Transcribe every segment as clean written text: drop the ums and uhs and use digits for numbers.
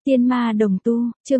Tiên ma đồng tu, chương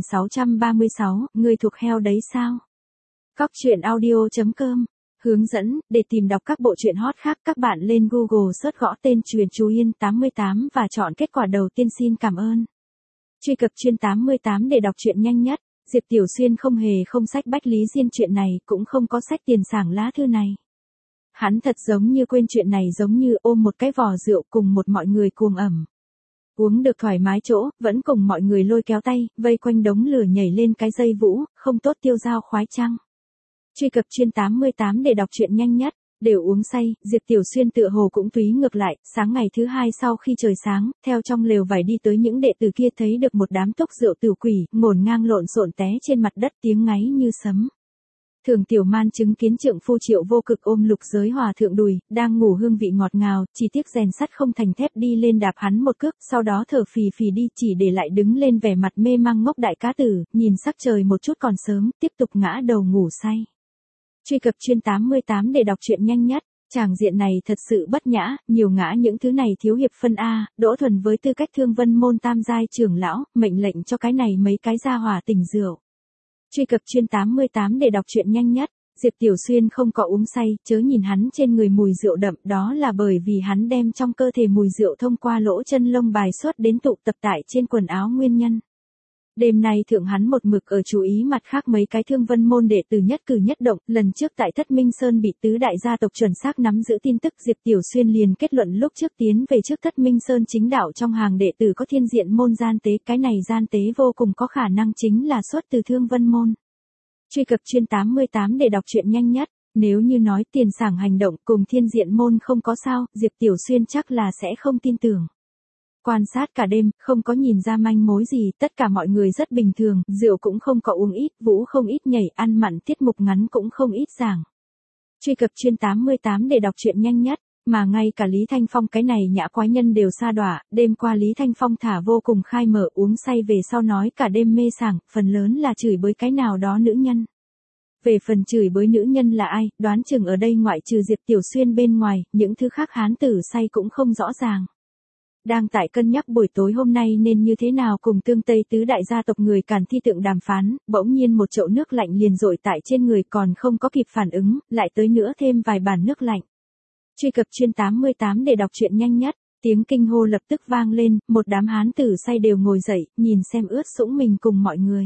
1636, người thuộc heo đấy sao? Cóc truyện audio.com. Hướng dẫn, để tìm đọc các bộ truyện hot khác các bạn lên Google search gõ tên truyện Chú Yên 88 và chọn kết quả đầu tiên xin cảm ơn. Truy cập truyện 88 để đọc truyện nhanh nhất. Diệp Tiểu Xuyên không hề không sách bách lý diên chuyện này, cũng không có sách tiền sảng lá thư này. Hắn thật giống như quên chuyện này, giống như ôm một cái vò rượu cùng một mọi người cuồng ẩm. Uống được thoải mái chỗ, vẫn cùng mọi người lôi kéo tay, vây quanh đống lửa nhảy lên cái dây vũ, không tốt tiêu dao khoái trăng. Truy cập truyện 88 để đọc truyện nhanh nhất. Đều uống say, Diệp Tiểu Xuyên tựa hồ cũng túy ngược lại, sáng ngày thứ hai sau khi trời sáng, theo trong lều vải đi tới những đệ tử kia thấy được một đám tốc rượu tử quỷ, ngổn ngang lộn xộn té trên mặt đất tiếng ngáy như sấm. Thường Tiểu Man chứng kiến trượng phu Triệu Vô Cực ôm Lục Giới Hòa thượng đùi, đang ngủ hương vị ngọt ngào, chỉ tiếc rèn sắt không thành thép đi lên đạp hắn một cước, sau đó thở phì phì đi, chỉ để lại đứng lên vẻ mặt mê mang ngốc đại cá tử, nhìn sắc trời một chút còn sớm, tiếp tục ngã đầu ngủ say. Truy cập truyện 88 để đọc truyện nhanh nhất. Tràng diện này thật sự bất nhã, nhiều ngã những thứ này thiếu hiệp phân A, Đỗ Thuần với tư cách Thương Vân môn tam giai trưởng lão, mệnh lệnh cho cái này mấy cái gia hỏa tỉnh rượu. Truy cập truyện 88 để đọc truyện nhanh nhất. Diệp Tiểu Xuyên không có uống say, chớ nhìn hắn trên người mùi rượu đậm, đó là bởi vì hắn đem trong cơ thể mùi rượu thông qua lỗ chân lông bài xuất đến tụ tập tại trên quần áo nguyên nhân. Đêm nay thượng hắn một mực ở chú ý mặt khác mấy cái Thương Vân môn đệ tử nhất cử nhất động, lần trước tại Thất Minh Sơn bị tứ đại gia tộc chuẩn xác nắm giữ tin tức, Diệp Tiểu Xuyên liền kết luận lúc trước tiến về trước Thất Minh Sơn chính đạo trong hàng đệ tử có thiên diện môn gian tế, cái này gian tế vô cùng có khả năng chính là xuất từ Thương Vân môn. Truy cập truyện 88 để đọc truyện nhanh nhất. Nếu như nói tiền sảng hành động cùng thiên diện môn không có sao, Diệp Tiểu Xuyên chắc là sẽ không tin tưởng. Quan sát cả đêm, không có nhìn ra manh mối gì, tất cả mọi người rất bình thường, rượu cũng không có uống ít, vũ không ít nhảy, ăn mặn tiết mục ngắn cũng không ít giảng. Truy cập truyện 88 để đọc truyện nhanh nhất, mà ngay cả Lý Thanh Phong cái này nhã quái nhân đều sa đọa, đêm qua Lý Thanh Phong thả vô cùng khai mở uống say về sau nói cả đêm mê sảng, phần lớn là chửi bới cái nào đó nữ nhân. Về phần chửi bới nữ nhân là ai, đoán chừng ở đây ngoại trừ Diệp Tiểu Xuyên bên ngoài, những thứ khác hán tử say cũng không rõ ràng. Đang tại cân nhắc buổi tối hôm nay nên như thế nào cùng Tương Tây tứ đại gia tộc người Càn Thi tượng đàm phán, bỗng nhiên một chậu nước lạnh liền dội tại trên người, còn không có kịp phản ứng, lại tới nữa thêm vài bàn nước lạnh. Truy cập truyện 88 để đọc truyện nhanh nhất. Tiếng kinh hô lập tức vang lên, một đám hán tử say đều ngồi dậy, nhìn xem ướt sũng mình cùng mọi người.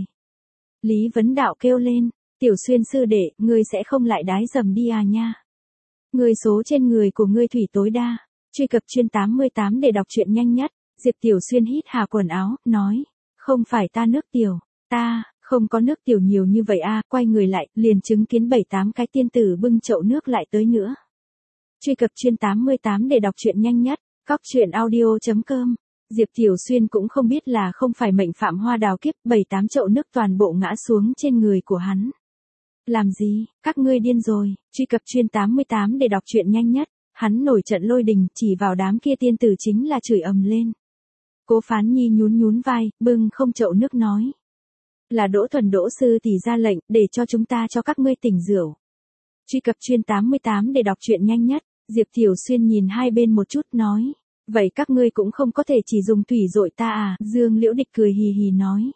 Lý Vấn Đạo kêu lên, Tiểu Xuyên sư đệ, ngươi sẽ không lại đái dầm đi à nha. Ngươi số trên người của ngươi thủy tối đa. Truy cập truyện 88 để đọc truyện nhanh nhất. Diệp Tiểu Xuyên hít hà quần áo, nói, không phải ta nước tiểu, ta, không có nước tiểu nhiều như vậy a. Quay người lại, liền chứng kiến 7-8 cái tiên tử bưng chậu nước lại tới nữa. Truy cập truyện 88 để đọc truyện nhanh nhất. Cóc truyện audio.com. Diệp Tiểu Xuyên cũng không biết là không phải mệnh phạm hoa đào kiếp, 7-8 chậu nước toàn bộ ngã xuống trên người của hắn. Làm gì, các ngươi điên rồi. Truy cập truyện 88 để đọc truyện nhanh nhất. Hắn nổi trận lôi đình, chỉ vào đám kia tiên tử chính là chửi ầm lên. Cố Phán Nhi nhún nhún vai, bưng không chậu nước nói. Là Đỗ Thuần Đỗ sư tỷ ra lệnh, để cho chúng ta cho các ngươi tỉnh rượu. Truy cập truyện 88 để đọc truyện nhanh nhất. Diệp Tiểu Xuyên nhìn hai bên một chút nói. Vậy các ngươi cũng không có thể chỉ dùng thủy dội ta à, Dương Liễu Địch cười hì hì nói.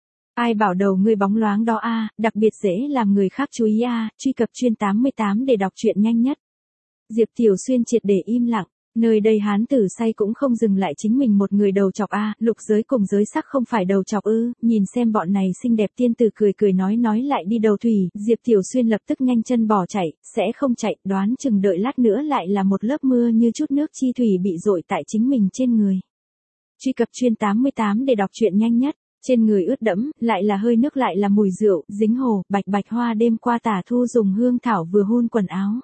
Ai bảo đầu ngươi bóng loáng đó a, đặc biệt dễ làm người khác chú ý a. Truy cập truyện 88 để đọc truyện nhanh nhất. Diệp Tiểu Xuyên triệt để im lặng, nơi đây hán tử say cũng không dừng lại chính mình một người đầu chọc a, Lục Giới cùng Giới Sắc không phải đầu chọc ư, nhìn xem bọn này xinh đẹp tiên tử cười cười nói lại đi đầu thủy, Diệp Tiểu Xuyên lập tức nhanh chân bỏ chạy, sẽ không chạy, đoán chừng đợi lát nữa lại là một lớp mưa như chút nước chi thủy bị dội tại chính mình trên người. Truy cập truyện 88 để đọc truyện nhanh nhất. Trên người ướt đẫm, lại là hơi nước lại là mùi rượu, dính hồ, bạch hoa đêm qua Tả Thu dùng hương thảo vừa hun quần áo.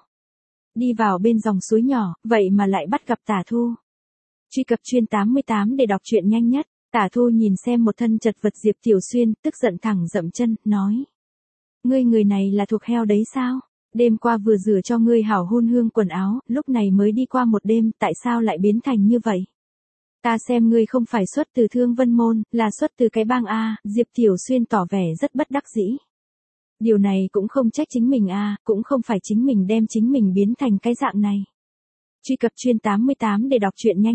Đi vào bên dòng suối nhỏ, vậy mà lại bắt gặp Tả Thu. Truy cập truyện 88 để đọc truyện nhanh nhất. Tả Thu nhìn xem một thân chật vật Diệp Tiểu Xuyên, tức giận thẳng dậm chân, nói. Ngươi người này là thuộc heo đấy sao? Đêm qua vừa rửa cho ngươi hảo hun hương quần áo, lúc này mới đi qua một đêm, tại sao lại biến thành như vậy? Ta xem ngươi không phải xuất từ Thương Vân môn, là xuất từ cái bang A. Diệp Tiểu Xuyên tỏ vẻ rất bất đắc dĩ. Điều này cũng không trách chính mình a, cũng không phải chính mình đem chính mình biến thành cái dạng này. Truy cập truyện 88 để đọc truyện nhanh nhất.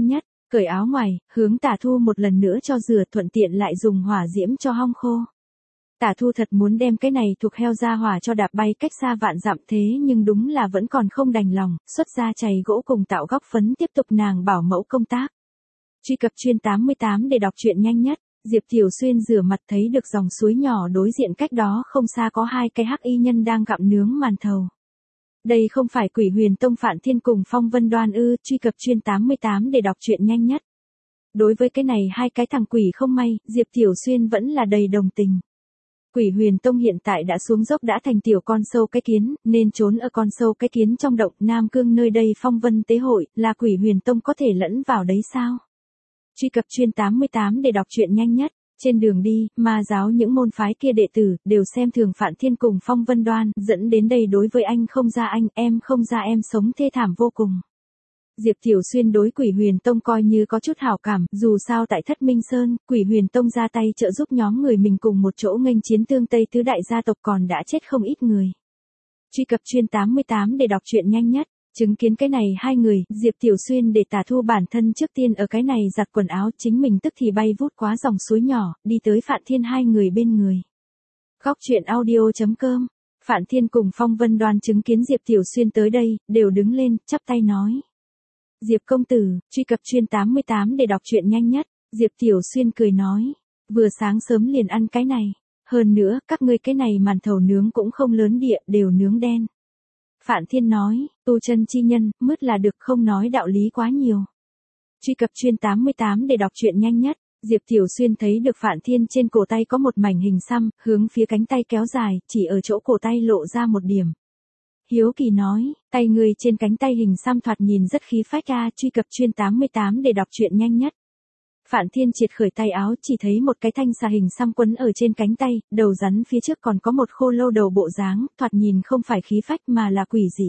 Cởi áo ngoài, hướng Tả Thu một lần nữa cho rửa, thuận tiện lại dùng hỏa diễm cho hong khô. Tả Thu thật muốn đem cái này thuộc heo ra hỏa cho đạp bay cách xa vạn dặm, thế nhưng đúng là vẫn còn không đành lòng, xuất ra chày gỗ cùng tạo góc phấn tiếp tục nàng bảo mẫu công tác. Truy cập chuyên 88 để đọc truyện nhanh nhất. Diệp Tiểu Xuyên rửa mặt thấy được dòng suối nhỏ đối diện cách đó không xa có hai cái hắc y nhân đang gặm nướng màn thầu. Đây không phải Quỷ Huyền Tông Phạn Thiên cùng Phong Vân Đoan ư? Truy cập chuyên 88 để đọc truyện nhanh nhất. Đối với cái này hai cái thằng quỷ không may, Diệp Tiểu Xuyên vẫn là đầy đồng tình. Quỷ Huyền Tông hiện tại đã xuống dốc, đã thành tiểu con sâu cái kiến, nên trốn ở con sâu cái kiến trong động. Nam Cương nơi đây Phong Vân Tế Hội, là Quỷ Huyền Tông có thể lẫn vào đấy sao? Truy cập chuyên 88 để đọc truyện nhanh nhất. Trên đường đi, ma giáo những môn phái kia đệ tử, đều xem thường Phạn Thiên cùng Phong Vân Đoan, dẫn đến đây đối với anh không ra anh, em không ra em sống thê thảm vô cùng. Diệp Tiểu Xuyên đối Quỷ Huyền Tông coi như có chút hảo cảm, dù sao tại Thất Minh Sơn, Quỷ Huyền Tông ra tay trợ giúp nhóm người mình cùng một chỗ nghênh chiến Tương Tây tứ đại gia tộc, còn đã chết không ít người. Truy cập chuyên 88 để đọc truyện nhanh nhất. Chứng kiến cái này hai người, Diệp Tiểu Xuyên để Tả Thu bản thân trước tiên ở cái này giặt quần áo, chính mình tức thì bay vút qua dòng suối nhỏ, đi tới Phạn Thiên hai người bên người. Góc truyện audio.com. Phạn Thiên cùng Phong Vân Đoan chứng kiến Diệp Tiểu Xuyên tới đây, đều đứng lên, chắp tay nói. Diệp công tử. Truy cập chuyên 88 để đọc truyện nhanh nhất. Diệp Tiểu Xuyên cười nói. Vừa sáng sớm liền ăn cái này. Hơn nữa, các ngươi cái này màn thầu nướng cũng không lớn địa, đều nướng đen. Phạn Thiên nói, tu chân chi nhân, mứt là được, không nói đạo lý quá nhiều. Truy cập chuyên 88 để đọc truyện nhanh nhất. Diệp Tiểu Xuyên thấy được Phạn Thiên trên cổ tay có một mảnh hình xăm, hướng phía cánh tay kéo dài, chỉ ở chỗ cổ tay lộ ra một điểm. Hiếu kỳ nói, tay người trên cánh tay hình xăm thoạt nhìn rất khí phách a. Truy cập chuyên 88 để đọc truyện nhanh nhất. Phạn Thiên triệt khởi tay áo, chỉ thấy một cái thanh xà hình xăm quấn ở trên cánh tay, đầu rắn phía trước còn có một khô lâu đầu bộ dáng, thoạt nhìn không phải khí phách mà là quỷ dị.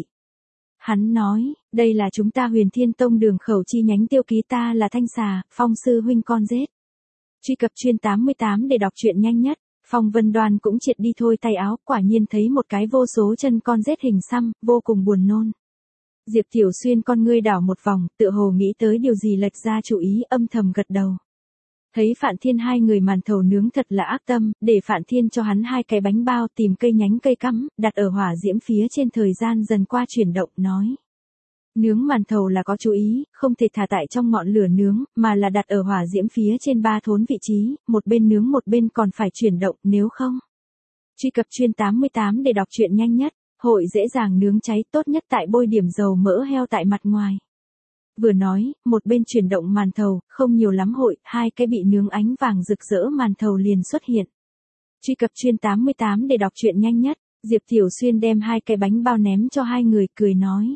Hắn nói, đây là chúng ta Huyền Thiên Tông Đường Khẩu chi nhánh Tiêu Ký, ta là thanh xà, Phong sư huynh con rết. Truy cập chuyên 88 để đọc truyện nhanh nhất. Phong Vân Đoan cũng triệt đi thôi tay áo, quả nhiên thấy một cái vô số chân con rết hình xăm, vô cùng buồn nôn. Diệp Tiểu Xuyên con ngươi đảo một vòng, tựa hồ nghĩ tới điều gì lệch ra chủ ý, âm thầm gật đầu. Thấy Phạn Thiên hai người màn thầu nướng thật là ác tâm, để Phạn Thiên cho hắn hai cái bánh bao, tìm cây nhánh cây cắm, đặt ở hỏa diễm phía trên, thời gian dần qua chuyển động, nói. Nướng màn thầu là có chú ý, không thể thả tại trong ngọn lửa nướng, mà là đặt ở hỏa diễm phía trên 3 thốn vị trí, một bên nướng một bên còn phải chuyển động, nếu không. Truy cập chuyên 88 để đọc truyện nhanh nhất. Hội dễ dàng nướng cháy, tốt nhất tại bôi điểm dầu mỡ heo tại mặt ngoài. Vừa nói, một bên chuyển động màn thầu, không nhiều lắm hội, hai cái bị nướng ánh vàng rực rỡ màn thầu liền xuất hiện. Truy cập chuyên 88 để đọc truyện nhanh nhất. Diệp Tiểu Xuyên đem hai cái bánh bao ném cho hai người, cười nói.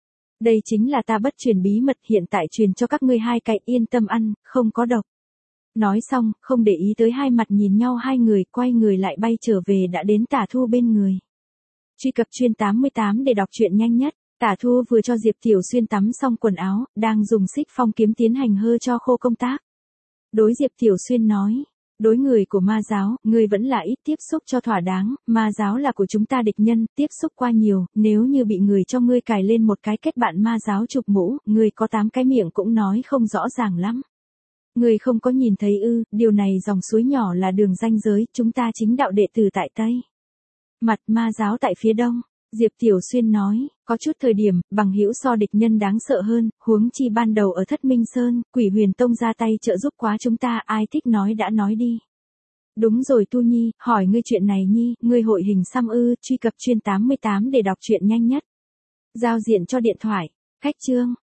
Đây chính là ta bất truyền bí mật, hiện tại truyền cho các ngươi hai cái, yên tâm ăn, không có độc. Nói xong, không để ý tới hai mặt nhìn nhau hai người, quay người lại bay trở về, đã đến Tả Thu bên người. Truy cập chuyên 88 để đọc truyện nhanh nhất. Tả Thu vừa cho Diệp Tiểu Xuyên tắm xong quần áo, đang dùng xích phong kiếm tiến hành hơ cho khô công tác. Đối Diệp Tiểu Xuyên nói, đối người của ma giáo, người vẫn là ít tiếp xúc cho thỏa đáng, ma giáo là của chúng ta địch nhân, tiếp xúc qua nhiều, nếu như bị người cho ngươi cài lên một cái kết bạn ma giáo chụp mũ, ngươi có 8 cái miệng cũng nói không rõ ràng lắm. Ngươi không có nhìn thấy ư? Điều này dòng suối nhỏ là đường ranh giới, chúng ta chính đạo đệ tử tại Tây mặt, ma giáo tại phía đông. Diệp Tiểu Xuyên nói, có chút thời điểm, bằng hữu so địch nhân đáng sợ hơn, huống chi ban đầu ở Thất Minh Sơn, Quỷ Huyền Tông ra tay trợ giúp quá chúng ta, ai thích nói đã nói đi. Đúng rồi Tu Nhi, hỏi ngươi chuyện này Nhi, ngươi hội hình xăm ư? Truy cập chuyên 88 để đọc truyện nhanh nhất. Giao diện cho điện thoại. Khách chương.